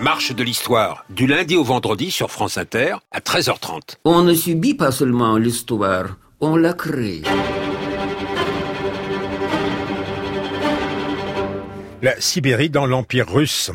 marche de l'histoire, du lundi au vendredi sur France Inter, à 13h30. On ne subit pas seulement l'histoire, on la crée. La Sibérie dans l'Empire russe.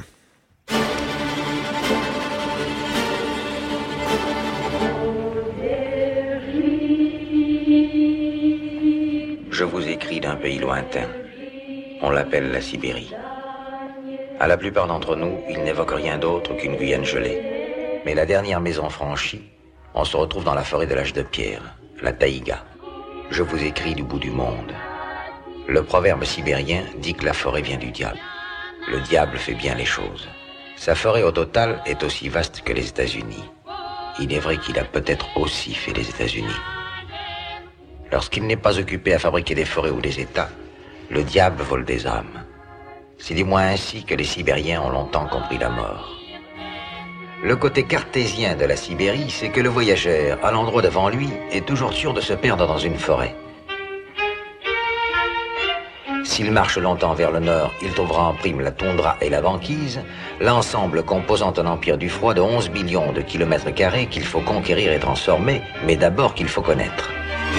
Je vous écris d'un pays lointain. On l'appelle la Sibérie. À la plupart d'entre nous, il n'évoque rien d'autre qu'une Guyane gelée. Mais la dernière maison franchie, on se retrouve dans la forêt de l'âge de pierre, la taïga. Je vous écris du bout du monde. Le proverbe sibérien dit que la forêt vient du diable. Le diable fait bien les choses. Sa forêt au total est aussi vaste que les États-Unis. Il est vrai qu'il a peut-être aussi fait les États-Unis. Lorsqu'il n'est pas occupé à fabriquer des forêts ou des États, le diable vole des âmes. C'est du moins ainsi que les Sibériens ont longtemps compris la mort. Le côté cartésien de la Sibérie, c'est que le voyageur, à l'endroit devant lui, est toujours sûr de se perdre dans une forêt. S'il marche longtemps vers le nord, il trouvera en prime la toundra et la banquise, l'ensemble composant un empire du froid de 11 millions de kilomètres carrés qu'il faut conquérir et transformer, mais d'abord qu'il faut connaître.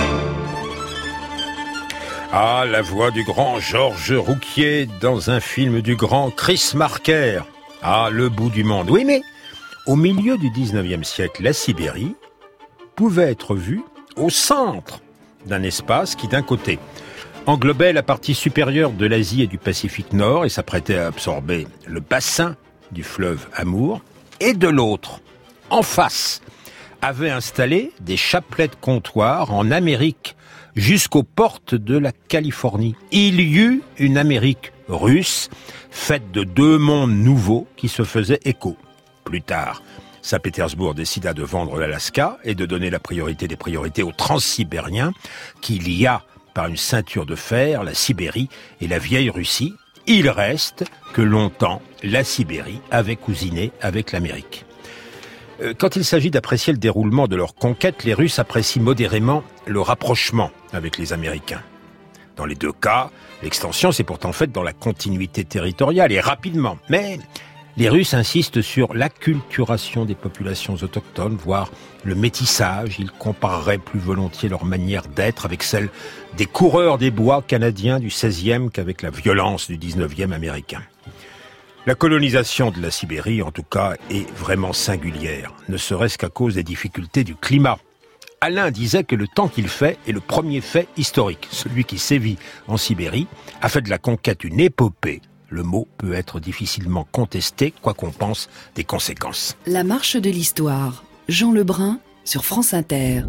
Ah, la voix du grand Georges Rouquier dans un film du grand Chris Marker. Ah, le bout du monde. Oui, mais au milieu du 19e siècle, la Sibérie pouvait être vue au centre d'un espace qui, d'un côté, englobait la partie supérieure de l'Asie et du Pacifique Nord et s'apprêtait à absorber le bassin du fleuve Amour, et de l'autre, en face, avait installé des chapelets de comptoirs en Amérique jusqu'aux portes de la Californie. Il y eut une Amérique russe, faite de deux mondes nouveaux qui se faisaient écho. Plus tard, Saint-Pétersbourg décida de vendre l'Alaska et de donner la priorité des priorités aux Transsibériens, qui lia par une ceinture de fer la Sibérie et la vieille Russie. Il reste que longtemps, la Sibérie avait cousiné avec l'Amérique. Quand il s'agit d'apprécier le déroulement de leur conquête, les Russes apprécient modérément le rapprochement avec les Américains. Dans les deux cas, l'extension s'est pourtant faite dans la continuité territoriale et rapidement. Mais les Russes insistent sur l'acculturation des populations autochtones, voire le métissage. Ils compareraient plus volontiers leur manière d'être avec celle des coureurs des bois canadiens du XVIe qu'avec la violence du XIXe américain. La colonisation de la Sibérie, en tout cas, est vraiment singulière, ne serait-ce qu'à cause des difficultés du climat. Alain disait que le temps qu'il fait est le premier fait historique. Celui qui sévit en Sibérie a fait de la conquête une épopée. Le mot peut être difficilement contesté, quoi qu'on pense des conséquences. La marche de l'histoire. Jean Lebrun sur France Inter.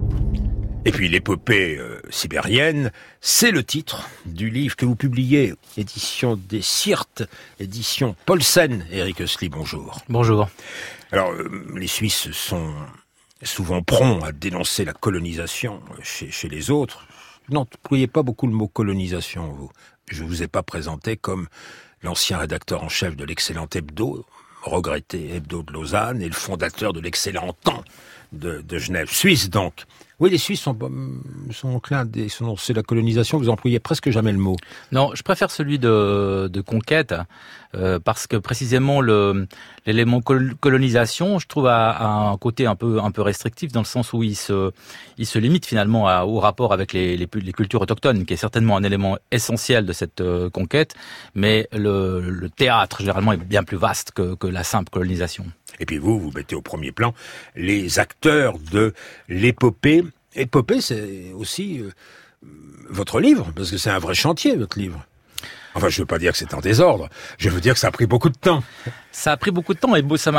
Et puis l'épopée sibérienne, c'est le titre du livre que vous publiez, édition des Sirtes, édition Paulsen. Éric Hussely, bonjour. Bonjour. Alors, les Suisses sont souvent prompts à dénoncer la colonisation chez les autres. N'employez pas beaucoup le mot colonisation, vous. Je vous ai pas présenté comme l'ancien rédacteur en chef de l'excellent Hebdo, regretté Hebdo de Lausanne, et le fondateur de l'excellent Temps de Genève. Suisse, donc. Oui, les Suisses sont enclins à dénoncer la colonisation. Vous employez presque jamais le mot. Non, je préfère celui de conquête, parce que précisément l'élément colonisation, je trouve, a un côté un peu restrictif, dans le sens où il se limite finalement au rapport avec les cultures autochtones, qui est certainement un élément essentiel de cette conquête, mais le théâtre généralement est bien plus vaste que la simple colonisation. Et puis vous mettez au premier plan les acteurs de l'épopée. Épopée, c'est aussi votre livre, parce que c'est un vrai chantier, votre livre. Enfin, je veux pas dire que c'est en désordre. Je veux dire que ça a pris beaucoup de temps. Ça a pris beaucoup de temps et ça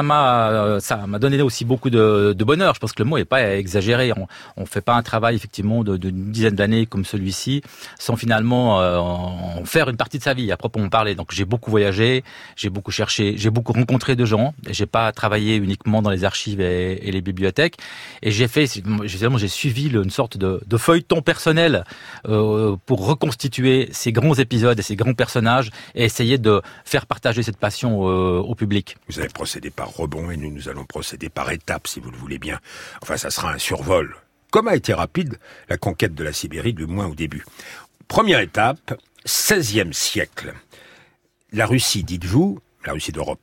m'a donné aussi beaucoup de bonheur. Je pense que le mot est pas exagéré. On fait pas un travail effectivement d'une dizaine d'années comme celui-ci sans finalement en faire une partie de sa vie à proprement parler. Donc j'ai beaucoup voyagé, j'ai beaucoup cherché, j'ai beaucoup rencontré de gens. J'ai pas travaillé uniquement dans les archives et les bibliothèques. Et j'ai suivi une sorte de feuilleton personnel pour reconstituer ces grands épisodes, ces grands personnages et essayer de faire partager cette passion au public. Vous allez procéder par rebond et nous allons procéder par étapes, si vous le voulez bien. Enfin, ça sera un survol. Comme a été rapide la conquête de la Sibérie, du moins au début. Première étape, XVIe siècle. La Russie, dites-vous, la Russie d'Europe,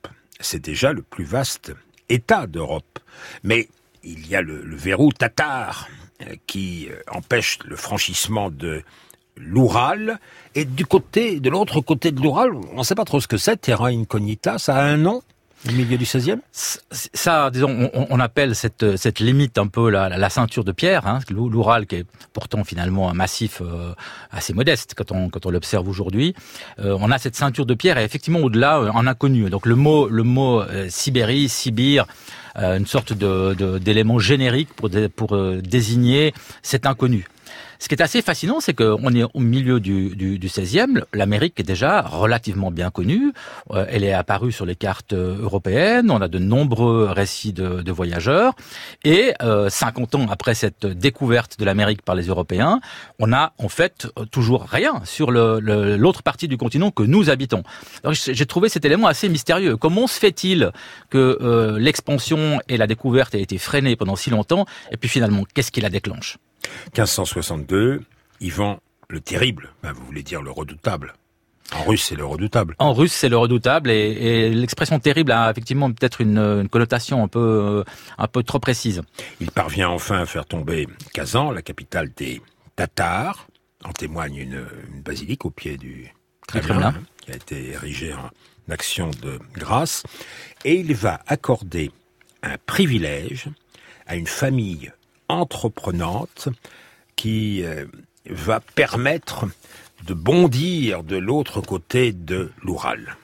c'est déjà le plus vaste État d'Europe. Mais il y a le verrou tatar qui empêche le franchissement de l'Oural. Et de l'autre côté de l'Oural, on ne sait pas trop ce que c'est, Terra Incognita, ça a un nom au milieu du 16e. Ça, disons, on appelle cette limite un peu la ceinture de pierre, hein, l'Oural qui est pourtant finalement un massif assez modeste quand on l'observe aujourd'hui. On a cette ceinture de pierre et effectivement au-delà un inconnu. Donc le mot Sibérie, Sibir, une sorte d'élément générique pour désigner cet inconnu. Ce qui est assez fascinant, c'est qu'on est au milieu du 16e. L'Amérique est déjà relativement bien connue. Elle est apparue sur les cartes européennes. On a de nombreux récits de voyageurs. Et 50 ans après cette découverte de l'Amérique par les Européens, on a en fait toujours rien sur l'autre partie du continent que nous habitons. Alors, j'ai trouvé cet élément assez mystérieux. Comment se fait-il que l'expansion et la découverte aient été freinées pendant si longtemps? Et puis finalement, qu'est-ce qui la déclenche? 1562, Ivan le Terrible, vous voulez dire le redoutable. En russe, c'est le redoutable. En russe, c'est le redoutable, et l'expression terrible a effectivement peut-être une connotation un peu trop précise. Il parvient enfin à faire tomber Kazan, la capitale des Tatars. En témoigne une basilique au pied du Kremlin, qui a été érigée en action de grâce. Et il va accorder un privilège à une famille entreprenante qui va permettre de bondir de l'autre côté de l'Oural.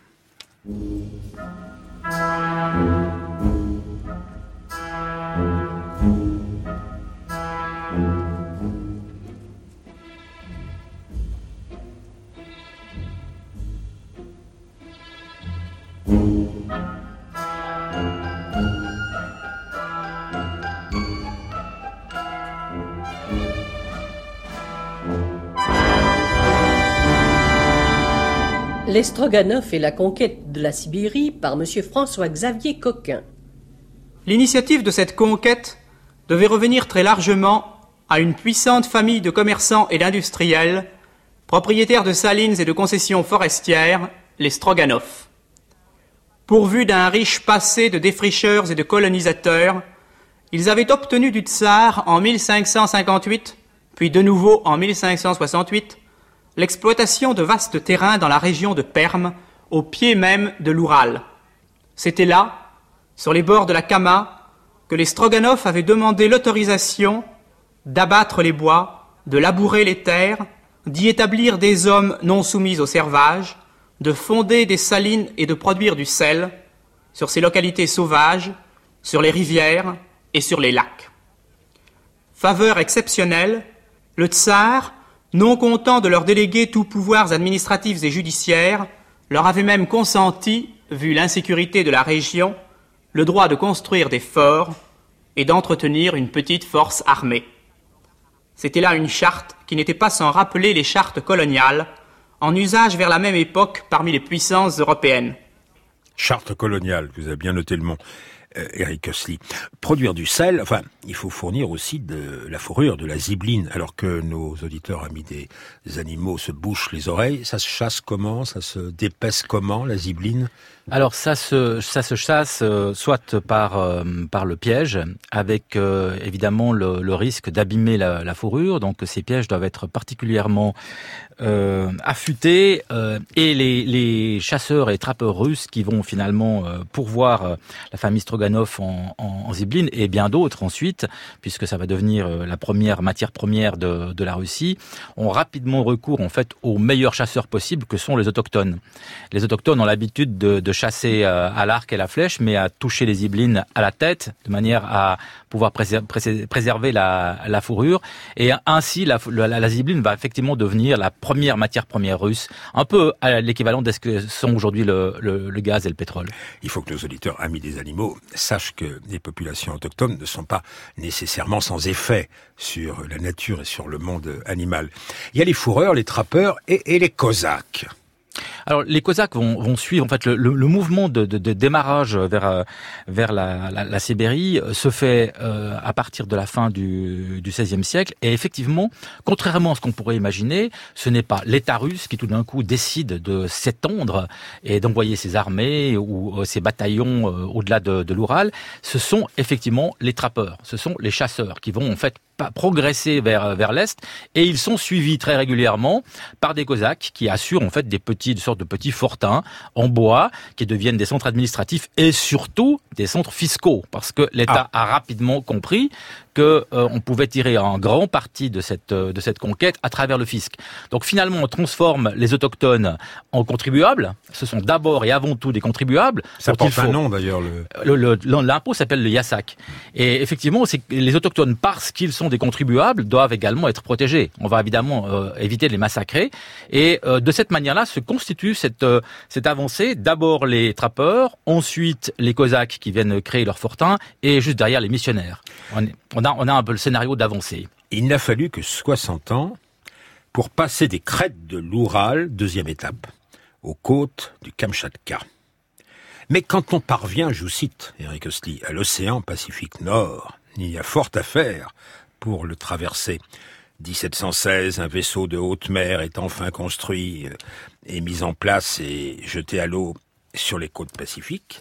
Les Stroganov et la conquête de la Sibérie par M. François-Xavier Coquin. L'initiative de cette conquête devait revenir très largement à une puissante famille de commerçants et d'industriels, propriétaires de salines et de concessions forestières, les Stroganov. Pourvus d'un riche passé de défricheurs et de colonisateurs, ils avaient obtenu du tsar en 1558, puis de nouveau en 1568, l'exploitation de vastes terrains dans la région de Perm, au pied même de l'Oural. C'était là, sur les bords de la Kama, que les Stroganov avaient demandé l'autorisation d'abattre les bois, de labourer les terres, d'y établir des hommes non soumis au servage, de fonder des salines et de produire du sel sur ces localités sauvages, sur les rivières et sur les lacs. Faveur exceptionnelle, le tsar, non content de leur déléguer tous pouvoirs administratifs et judiciaires, leur avait même consenti, vu l'insécurité de la région, le droit de construire des forts et d'entretenir une petite force armée. C'était là une charte qui n'était pas sans rappeler les chartes coloniales, en usage vers la même époque parmi les puissances européennes. Charte coloniale, vous avez bien noté le mot. Eric Hössli. Produire du sel, il faut fournir aussi de la fourrure, de la zibeline, alors que nos auditeurs amis des animaux se bouchent les oreilles. Ça se chasse comment? Ça se dépaisse comment, la zibeline? Alors ça se chasse soit par le piège, avec évidemment le risque d'abîmer la fourrure. Donc ces pièges doivent être particulièrement affûtés, et les chasseurs et trappeurs russes qui vont finalement pourvoir la famille Stroganov en zibeline, et bien d'autres ensuite, puisque ça va devenir la première matière première de la Russie, ont rapidement recours en fait aux meilleurs chasseurs possibles, que sont les autochtones. Les autochtones ont l'habitude de chasser à l'arc et à la flèche, mais à toucher les zibelines à la tête, de manière à pouvoir préserver la fourrure. Et ainsi, la zibeline va effectivement devenir la première matière première russe, un peu à l'équivalent de ce que sont aujourd'hui le gaz et le pétrole. Il faut que nos auditeurs amis des animaux sachent que les populations autochtones ne sont pas nécessairement sans effet sur la nature et sur le monde animal. Il y a les fourreurs, les trappeurs et les cosaques. Alors les Cosaques vont suivre en fait le mouvement de démarrage vers la Sibérie se fait à partir de la fin du XVIe siècle, et effectivement, contrairement à ce qu'on pourrait imaginer, ce n'est pas l'État russe qui tout d'un coup décide de s'étendre et d'envoyer ses armées ou ses bataillons au-delà de l'Oural. Ce sont effectivement les trappeurs, ce sont les chasseurs qui vont en fait progresser vers l'est, et ils sont suivis très régulièrement par des Cosaques qui assurent en fait des sortes de petits fortins en bois qui deviennent des centres administratifs et surtout des centres fiscaux, parce que l'État a rapidement compris que on pouvait tirer un grand parti de cette conquête à travers le fisc. Donc finalement, on transforme les autochtones en contribuables. Ce sont d'abord et avant tout des contribuables. Ça porte un nom d'ailleurs. L'impôt s'appelle le yassak. Et effectivement, c'est les autochtones, parce qu'ils sont des contribuables, doivent également être protégés. On va évidemment éviter de les massacrer. Et de cette manière-là se constitue cette avancée. D'abord les trappeurs, ensuite les Cosaques qui viennent créer leur fortin, et juste derrière les missionnaires. On a un peu le scénario d'avancée. Il n'a fallu que 60 ans pour passer des crêtes de l'Oural, deuxième étape, aux côtes du Kamchatka. Mais quand on parvient, je vous cite Eric Ostli, à l'océan Pacifique Nord, il y a fort à faire pour le traverser. 1716, un vaisseau de haute mer est enfin construit et mis en place et jeté à l'eau sur les côtes pacifiques.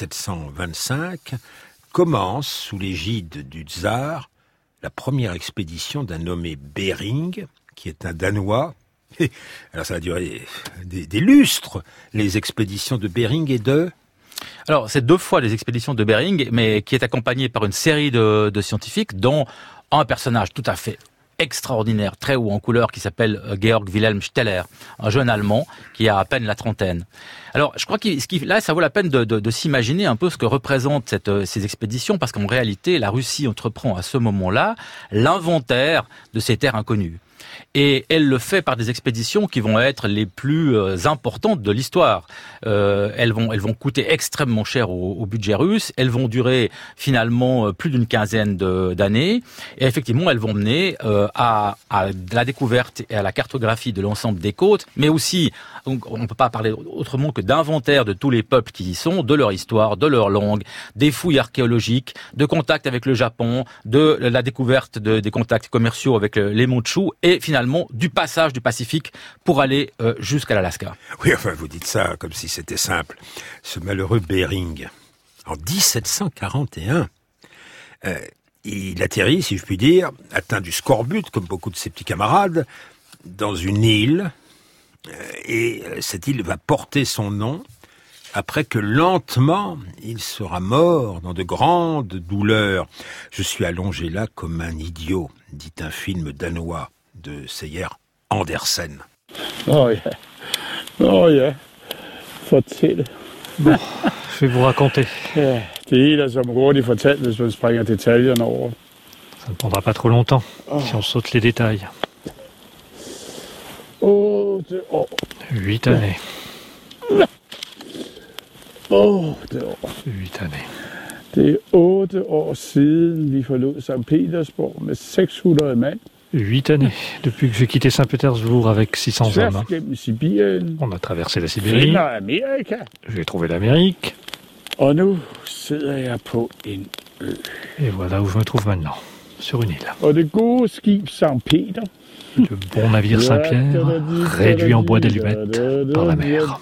1725 commence, sous l'égide du tsar, la première expédition d'un nommé Bering, qui est un Danois. Alors ça a duré des lustres, les expéditions de Bering et de... Alors c'est 2 fois les expéditions de Bering, mais qui est accompagné par une série de scientifiques, dont un personnage tout à fait extraordinaire, très haut en couleur, qui s'appelle Georg Wilhelm Steller, un jeune Allemand qui a à peine la trentaine. Alors, je crois que là, ça vaut la peine de s'imaginer un peu ce que représentent ces expéditions, parce qu'en réalité, la Russie entreprend à ce moment-là l'inventaire de ces terres inconnues. Et elle le fait par des expéditions qui vont être les plus importantes de l'histoire. Elles vont coûter extrêmement cher au budget russe. Elles vont durer finalement plus d'une quinzaine d'années. Et effectivement, elles vont mener à la découverte et à la cartographie de l'ensemble des côtes, mais aussi, on ne peut pas parler autrement que d'inventaire de tous les peuples qui y sont, de leur histoire, de leur langue, des fouilles archéologiques, de contacts avec le Japon, de la découverte des contacts commerciaux avec les Mandchous, et finalement du passage du Pacifique pour aller jusqu'à l'Alaska. Oui, enfin, vous dites ça comme si c'était simple. Ce malheureux Bering, en 1741, il atterrit, si je puis dire, atteint du scorbut, comme beaucoup de ses petits camarades, dans une île, et cette île va porter son nom, après que lentement, il sera mort dans de grandes douleurs. Je suis allongé là comme un idiot, dit un film danois de Sejer Andersen. Oh yeah. Fortælle. Bon, je vais vous raconter. Ja, det hele er som hurtigt fortalt, hvis man springer detaljerne over. Ça ne prendra pas trop longtemps si on saute les détails. 8 år. 8 années. 8 år. 8 années. Det er 8 år siden, vi forlod St. Petersborg med 600 mand. 8 années depuis que j'ai quitté Saint-Pétersbourg avec 600 hommes. Gennem Sibirien. On a traversé la Sibérie. Finder Amerika. J'ai trouvé l'Amérique. Og nu sidder jeg på en ø. Et voilà où je me trouve maintenant, sur une île. Og det gode skib St. Peter. Le bon navire Saint-Pierre, réduit en bois d'allumettes par la mer.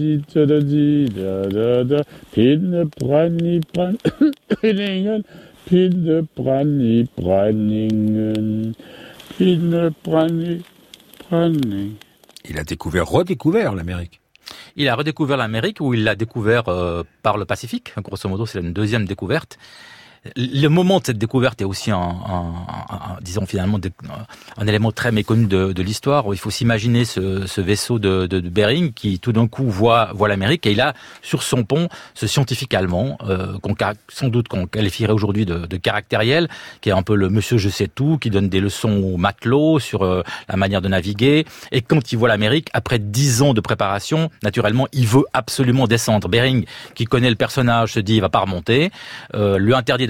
Il a redécouvert l'Amérique. Il a redécouvert l'Amérique, ou il l'a découvert par le Pacifique. Grosso modo, c'est une deuxième découverte. Le moment de cette découverte est aussi disons finalement un élément très méconnu de l'histoire. Il faut s'imaginer ce vaisseau de Bering qui tout d'un coup voit l'Amérique, et il a sur son pont ce scientifique allemand sans doute qu'on qualifierait aujourd'hui de caractériel, qui est un peu le monsieur je sais tout, qui donne des leçons aux matelots sur la manière de naviguer. Et quand il voit l'Amérique, après 10 ans de préparation, naturellement il veut absolument descendre. Bering, qui connaît le personnage, se dit il va pas remonter, lui interdit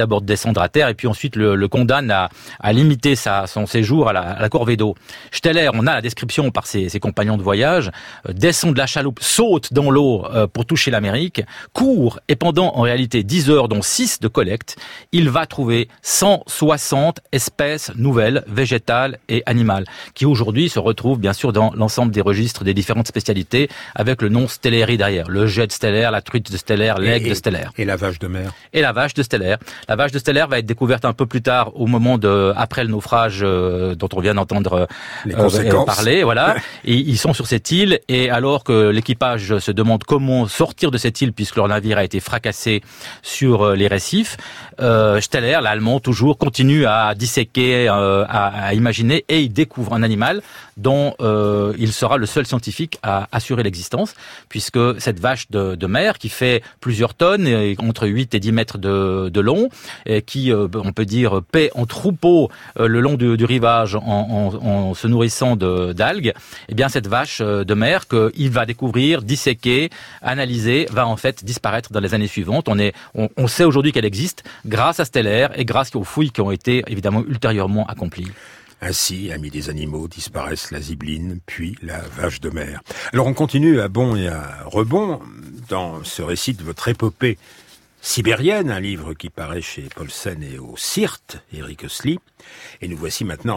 d'abord de descendre à terre et puis ensuite le condamne à limiter son séjour à la corvée d'eau. Steller, on a la description par ses compagnons de voyage, descend de la chaloupe, saute dans l'eau pour toucher l'Amérique, court et pendant en réalité 10 heures dont 6 de collecte, il va trouver 160 espèces nouvelles, végétales et animales, qui aujourd'hui se retrouvent bien sûr dans l'ensemble des registres des différentes spécialités avec le nom Stelleri derrière. Le jet de Steller, la truite de Steller, l'aigle de Steller. Et la vache de mer. Et la vache de Steller. La vache de Steller va être découverte un peu plus tard au moment après le naufrage dont on vient d'entendre parler. Voilà. Et ils sont sur cette île et alors que l'équipage se demande comment sortir de cette île puisque leur navire a été fracassé sur les récifs, Steller, l'Allemand, toujours continue à disséquer, à imaginer et il découvre un animal dont il sera le seul scientifique à assurer l'existence puisque cette vache de mer qui fait plusieurs tonnes, entre 8 et 10 mètres de long, et qui, on peut dire, paît en troupeau le long du rivage en se nourrissant d'algues, eh bien cette vache de mer qu'il va découvrir, disséquer, analyser, va en fait disparaître dans les années suivantes. On sait aujourd'hui qu'elle existe grâce à Steller et grâce aux fouilles qui ont été évidemment ultérieurement accomplies. Ainsi, amis des animaux, disparaissent la zibeline, puis la vache de mer. Alors on continue à bond et à rebond dans ce récit de votre épopée sibérienne, un livre qui paraît chez Paulsen et au CIRT, Eric Hössli. Et nous voici maintenant en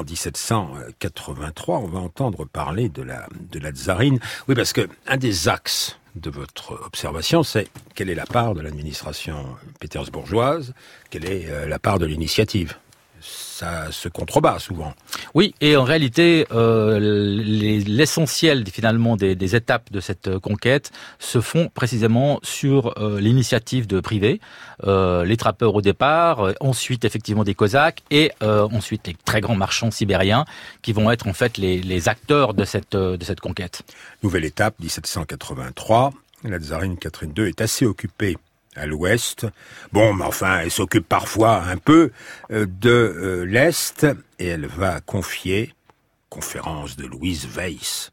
1783, on va entendre parler de la tsarine. Oui, parce que un des axes de votre observation, c'est quelle est la part de l'administration pétersbourgeoise, quelle est la part de l'initiative. Ça se contrebat souvent. Oui, et en réalité, l'essentiel finalement des étapes de cette conquête se font précisément sur l'initiative de privés, les trappeurs au départ, ensuite effectivement des Cosaques et ensuite les très grands marchands sibériens qui vont être en fait les acteurs de cette conquête. Nouvelle étape, 1783, la tsarine Catherine II est assez occupée à l'ouest. Bon, mais enfin, elle s'occupe parfois un peu de l'est et elle va confier, conférence de Louise Weiss,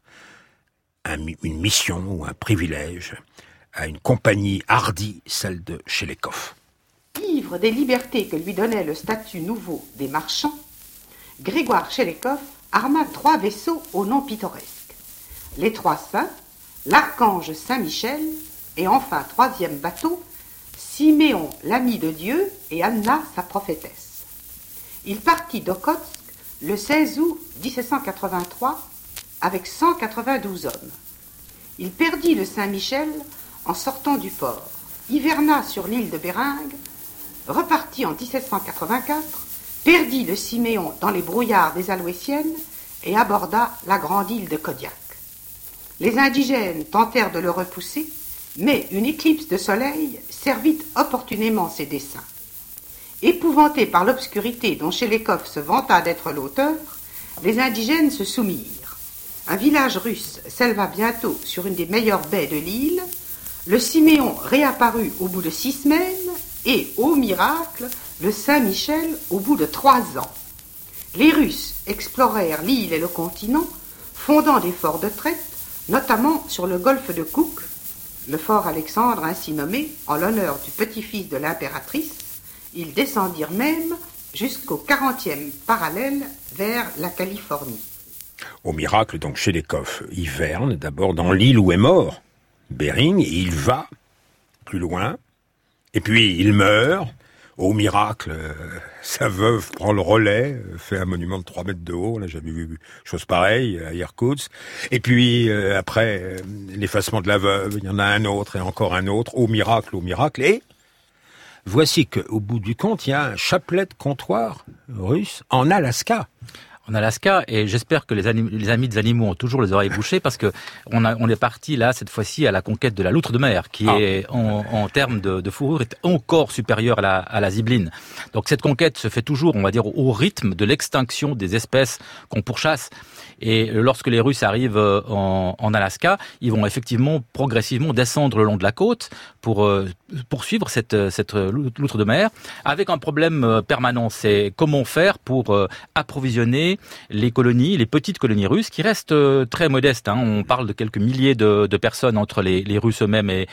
une mission ou un privilège à une compagnie hardie, celle de Chelekov. Ivre des libertés que lui donnait le statut nouveau des marchands, Grégoire Chelekov arma 3 vaisseaux au nom pittoresque. Les 3 saints, l'archange Saint-Michel et enfin 3e bateau, Siméon, l'ami de Dieu, et Anna, sa prophétesse. Il partit d'Okotsk le 16 août 1783 avec 192 hommes. Il perdit le Saint-Michel en sortant du port, hiverna sur l'île de Béringue, repartit en 1784, perdit le Siméon dans les brouillards des Alouétiennes et aborda la grande île de Kodiak. Les indigènes tentèrent de le repousser, mais une éclipse de soleil servit opportunément ses desseins. Épouvantés par l'obscurité dont Chelekov se vanta d'être l'auteur, les indigènes se soumirent. Un village russe s'éleva bientôt sur une des meilleures baies de l'île, le Siméon réapparut au bout de 6 semaines et, au miracle, le Saint-Michel au bout de 3 ans. Les Russes explorèrent l'île et le continent, fondant des forts de traite, notamment sur le golfe de Cook, le fort Alexandre ainsi nommé en l'honneur du petit-fils de l'impératrice. Ils descendirent même jusqu'au 40e parallèle vers la Californie. Au miracle, donc, Chelekov hiverne d'abord dans l'île où est mort Bering, et il va plus loin, et puis il meurt. Au miracle, sa veuve prend le relais, fait un monument de 3 mètres de haut, là j'avais vu chose pareille à Irkoutsk. Et puis après l'effacement de la veuve, il y en a un autre et encore un autre, au miracle, et voici qu'au bout du compte, il y a un chapelet de comptoir russe en Alaska. En Alaska, et j'espère que les amis des animaux ont toujours les oreilles bouchées parce que on est parti là cette fois-ci à la conquête de la loutre de mer qui est en termes de fourrure est encore supérieure à la zibeline. Donc cette conquête se fait toujours, on va dire, au rythme de l'extinction des espèces qu'on pourchasse. Et lorsque les Russes arrivent en Alaska, ils vont effectivement progressivement descendre le long de la côte pour poursuivre cette loutre de mer, avec un problème permanent, c'est comment faire pour approvisionner les colonies, les petites colonies russes, qui restent très modestes. On parle de quelques milliers de personnes entre les Russes eux-mêmes et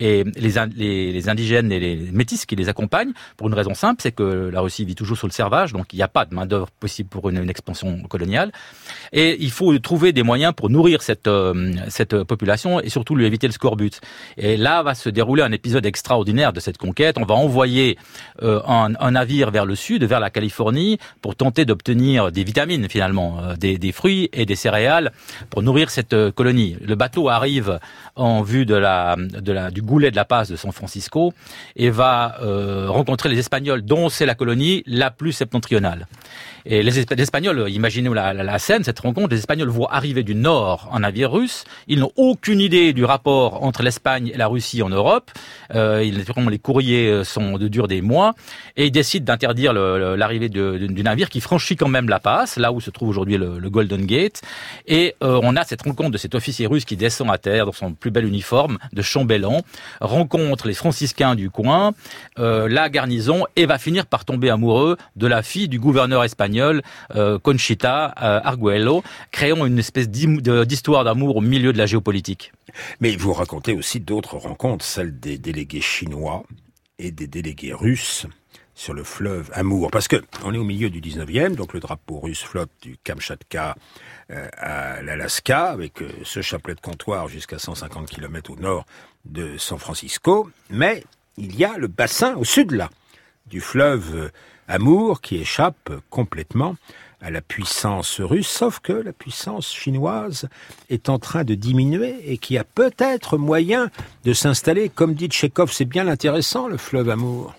les indigènes et les métis qui les accompagnent, pour une raison simple, c'est que la Russie vit toujours sur le servage, donc il n'y a pas de main-d'œuvre possible pour une expansion coloniale. Et il faut trouver des moyens pour nourrir cette population et surtout lui éviter le scorbut. Et là va se dérouler un épisode extraordinaire de cette conquête. On va envoyer un navire vers le sud, vers la Californie, pour tenter d'obtenir des vitamines finalement, des fruits et des céréales pour nourrir cette colonie. Le bateau arrive en vue du goulet de la passe de San Francisco et va rencontrer les Espagnols, dont c'est la colonie la plus septentrionale. Et les Espagnols, imaginez la scène, cette rencontre, les Espagnols voient arriver du nord un navire russe. Ils n'ont aucune idée du rapport entre l'Espagne et la Russie en Europe. Les courriers durent des mois. Et ils décident d'interdire l'arrivée du navire qui franchit quand même la passe, là où se trouve aujourd'hui le Golden Gate. Et on a cette rencontre de cet officier russe qui descend à terre dans son plus bel uniforme de chambellan, rencontre les franciscains du coin, la garnison, et va finir par tomber amoureux de la fille du gouverneur espagnol, Conchita Arguello, créant une espèce d'histoire d'amour au milieu de la géopolitique. Mais vous racontez aussi d'autres rencontres, celles des délégués chinois et des délégués russes sur le fleuve Amour. Parce que on est au milieu du 19e, donc le drapeau russe flotte du Kamchatka à l'Alaska, avec ce chapelet de comptoir jusqu'à 150 km au nord de San Francisco. Mais il y a le bassin au sud, là, du fleuve Amour, qui échappe complètement à la puissance russe, sauf que la puissance chinoise est en train de diminuer et qu'il y a peut-être moyen de s'installer. Comme dit Tchekhov, c'est bien intéressant, le fleuve Amour.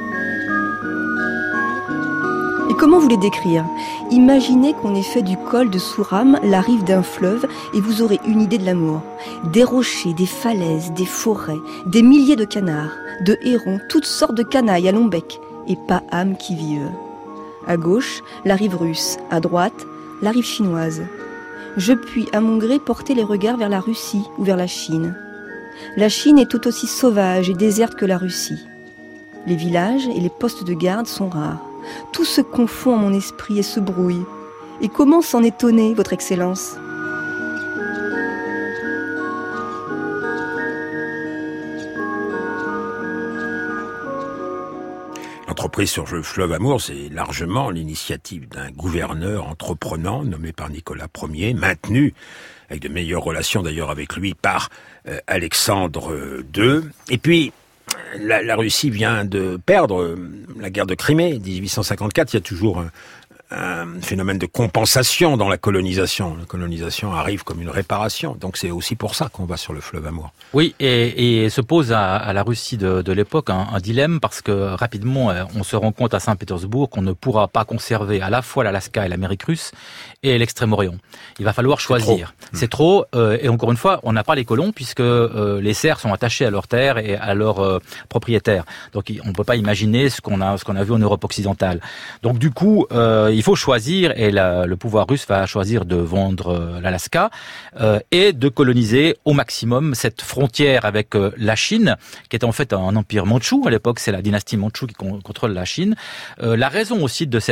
Et comment vous les décrire ? Imaginez qu'on ait fait du col de Souram la rive d'un fleuve et vous aurez une idée de l'amour. Des rochers, des falaises, des forêts, des milliers de canards, de hérons, toutes sortes de canailles à long bec, et pas âme qui vive. À gauche, la rive russe, à droite, la rive chinoise. Je puis, à mon gré, porter les regards vers la Russie ou vers la Chine. La Chine est tout aussi sauvage et déserte que la Russie. Les villages et les postes de garde sont rares. Tout se confond en mon esprit et se brouille. Et comment s'en étonner, votre Excellence ? L'entreprise sur le fleuve Amour, c'est largement l'initiative d'un gouverneur entreprenant nommé par Nicolas Ier, maintenu avec de meilleures relations d'ailleurs avec lui par Alexandre II. Et puis, la Russie vient de perdre la guerre de Crimée, 1854. Il y a toujours un phénomène de compensation dans la colonisation. La colonisation arrive comme une réparation. Donc c'est aussi pour ça qu'on va sur le fleuve Amour. Oui, et se pose à la Russie de l'époque un dilemme, parce que rapidement on se rend compte à Saint-Pétersbourg qu'on ne pourra pas conserver à la fois l'Alaska et l'Amérique russe et l'Extrême-Orient. Il va falloir choisir. C'est trop, et encore une fois, on n'a pas les colons puisque les serfs sont attachés à leurs terres et à leurs propriétaires. Donc on ne peut pas imaginer ce qu'on a vu en Europe occidentale. Donc du coup, il faut choisir, et le pouvoir russe va choisir de vendre l'Alaska et de coloniser au maximum cette frontière avec la Chine, qui est en fait un empire mandchou. À l'époque, c'est la dynastie mandchoue qui contrôle la Chine. La raison aussi de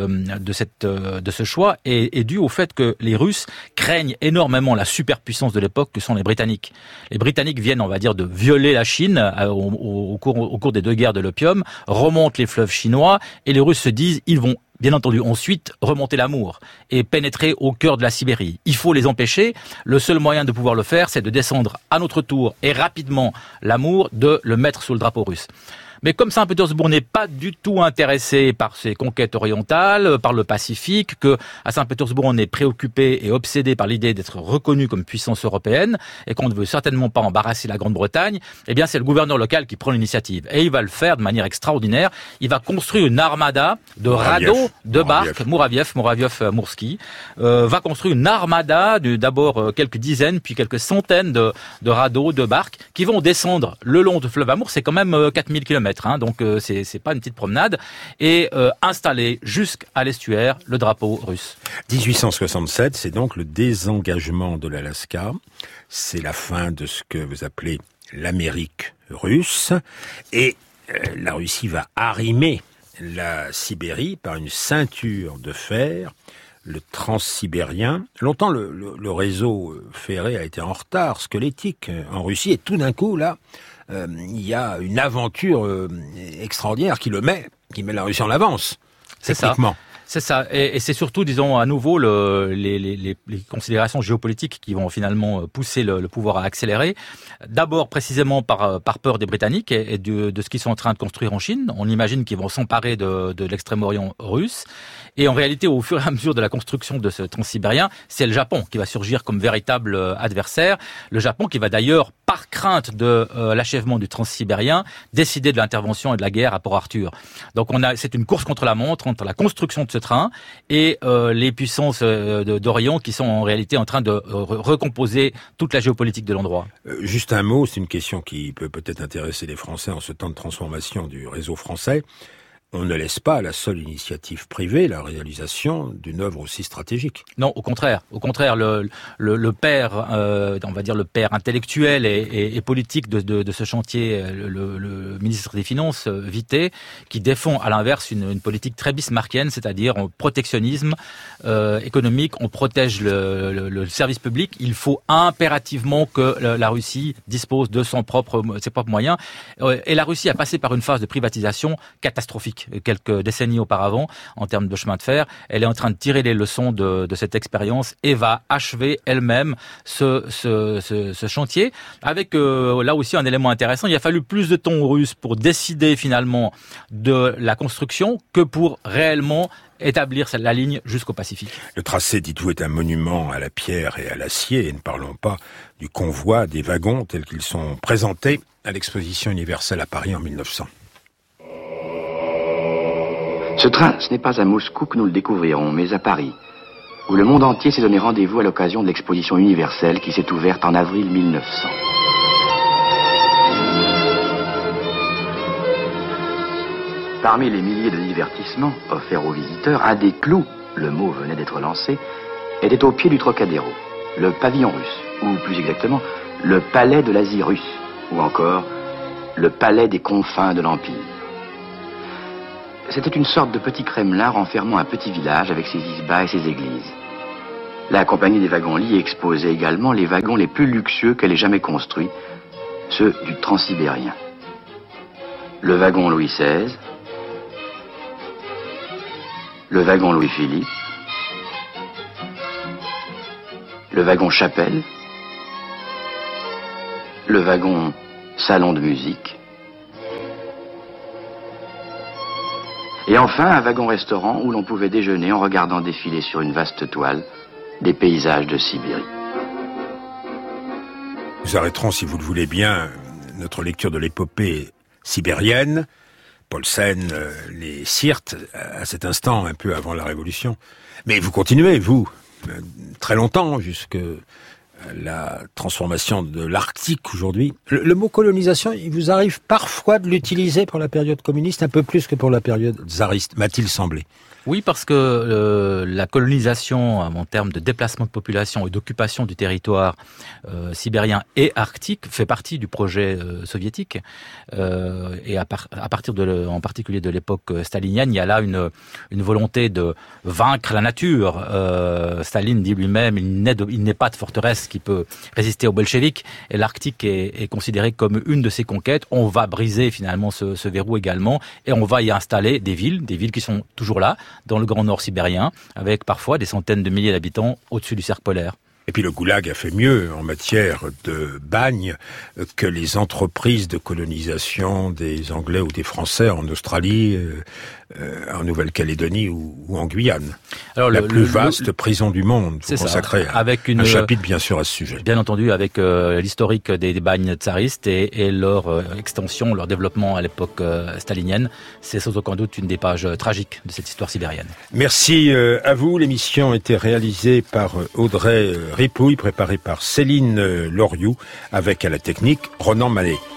ce choix est due au fait que les Russes craignent énormément la superpuissance de l'époque que sont les Britanniques. Les Britanniques viennent, on va dire, de violer la Chine au cours des deux guerres de l'opium, remontent les fleuves chinois, et les Russes se disent, ils vont bien entendu ensuite remonter l'Amour et pénétrer au cœur de la Sibérie. Il faut les empêcher. Le seul moyen de pouvoir le faire, c'est de descendre à notre tour et rapidement l'Amour, de le mettre sous le drapeau russe. Mais comme Saint-Pétersbourg n'est pas du tout intéressé par ces conquêtes orientales, par le Pacifique, que à Saint-Pétersbourg on est préoccupé et obsédé par l'idée d'être reconnu comme puissance européenne et qu'on ne veut certainement pas embarrasser la Grande-Bretagne, eh bien c'est le gouverneur local qui prend l'initiative. Et il va le faire de manière extraordinaire. Il va construire une armada de radeaux, de barques, Muraviev-Moursky, va construire une armada d'abord quelques dizaines, puis quelques centaines de radeaux, de barques, qui vont descendre le long du fleuve Amour. C'est quand même 4000 km. Donc c'est pas une petite promenade, et installer jusqu'à l'estuaire le drapeau russe. 1867, c'est donc le désengagement de l'Alaska, c'est la fin de ce que vous appelez l'Amérique russe, et la Russie va arrimer la Sibérie par une ceinture de fer, le transsibérien. Longtemps, le réseau ferré a été en retard squelettique en Russie, et tout d'un coup, là, il y a une aventure extraordinaire qui met la Russie en avance, techniquement. C'est ça, et c'est surtout, disons, à nouveau les considérations géopolitiques qui vont finalement pousser le pouvoir à accélérer. D'abord, précisément par peur des Britanniques et de ce qu'ils sont en train de construire en Chine. On imagine qu'ils vont s'emparer de l'extrême-orient russe. Et en réalité, au fur et à mesure de la construction de ce transsibérien, c'est le Japon qui va surgir comme véritable adversaire. Le Japon qui va d'ailleurs, par crainte de l'achèvement du transsibérien, décider de l'intervention et de la guerre à Port-Arthur. Donc c'est une course contre la montre entre la construction de ce train et les puissances d'Orient qui sont en réalité en train de recomposer toute la géopolitique de l'endroit. Juste un mot, c'est une question qui peut peut-être intéresser les Français en ce temps de transformation du réseau français. On ne laisse pas à la seule initiative privée la réalisation d'une œuvre aussi stratégique. Non, au contraire. Le père, on va dire le père intellectuel et politique de ce chantier, le ministre des Finances, Vité, qui défend à l'inverse une politique très bismarckienne, c'est-à-dire un protectionnisme économique. On protège le service public. Il faut impérativement que la Russie dispose de ses propres moyens. Et la Russie a passé par une phase de privatisation catastrophique. Quelques décennies auparavant, en termes de chemin de fer, elle est en train de tirer les leçons de cette expérience et va achever elle-même ce chantier, avec là aussi un élément intéressant. Il a fallu plus de temps aux Russes pour décider finalement de la construction que pour réellement établir la ligne jusqu'au Pacifique. Le tracé, dites-vous, est un monument à la pierre et à l'acier, et ne parlons pas du convoi des wagons tels qu'ils sont présentés à l'exposition universelle à Paris en 1900. Ce train, ce n'est pas à Moscou que nous le découvrirons, mais à Paris, où le monde entier s'est donné rendez-vous à l'occasion de l'exposition universelle qui s'est ouverte en avril 1900. Parmi les milliers de divertissements offerts aux visiteurs, un des clous, le mot venait d'être lancé, était au pied du Trocadéro, le pavillon russe, ou plus exactement, le palais de l'Asie russe, ou encore le palais des confins de l'Empire. C'était une sorte de petit Kremlin renfermant un petit village avec ses isbas et ses églises. La compagnie des wagons-lits exposait également les wagons les plus luxueux qu'elle ait jamais construits, ceux du transsibérien. Le wagon Louis XVI, le wagon Louis-Philippe, le wagon Chapelle, le wagon Salon de musique, et enfin, un wagon-restaurant où l'on pouvait déjeuner en regardant défiler sur une vaste toile des paysages de Sibérie. Nous arrêterons, si vous le voulez bien, notre lecture de l'épopée sibérienne, Paulsen, les Sirtes, à cet instant, un peu avant la Révolution. Mais vous continuez, vous, très longtemps, jusque la transformation de l'Arctique aujourd'hui. Le mot colonisation, il vous arrive parfois de l'utiliser pour la période communiste, un peu plus que pour la période tsariste, m'a-t-il semblé. Oui, parce que la colonisation en termes de déplacement de population et d'occupation du territoire sibérien et arctique fait partie du projet soviétique. Et à partir en particulier de l'époque stalinienne, il y a là une volonté de vaincre la nature. Staline dit lui-même, il n'est pas de forteresse qui peut résister aux bolcheviks. Et l'Arctique est considéré comme une de ses conquêtes. On va briser finalement ce verrou également et on va y installer des villes qui sont toujours là, dans le Grand Nord sibérien, avec parfois des centaines de milliers d'habitants au-dessus du cercle polaire. Et puis le Goulag a fait mieux en matière de bagne que les entreprises de colonisation des Anglais ou des Français en Australie, en Nouvelle-Calédonie ou en Guyane. Alors, la plus vaste prison du monde, consacrée à un chapitre bien sûr à ce sujet. Bien entendu, avec l'historique des bagnes tsaristes et leur extension, leur développement à l'époque stalinienne. C'est sans aucun doute une des pages tragiques de cette histoire sibérienne. Merci à vous. L'émission a été réalisée par Audrey Ripouille, préparée par Céline Loriou, avec à la technique Ronan Mallet.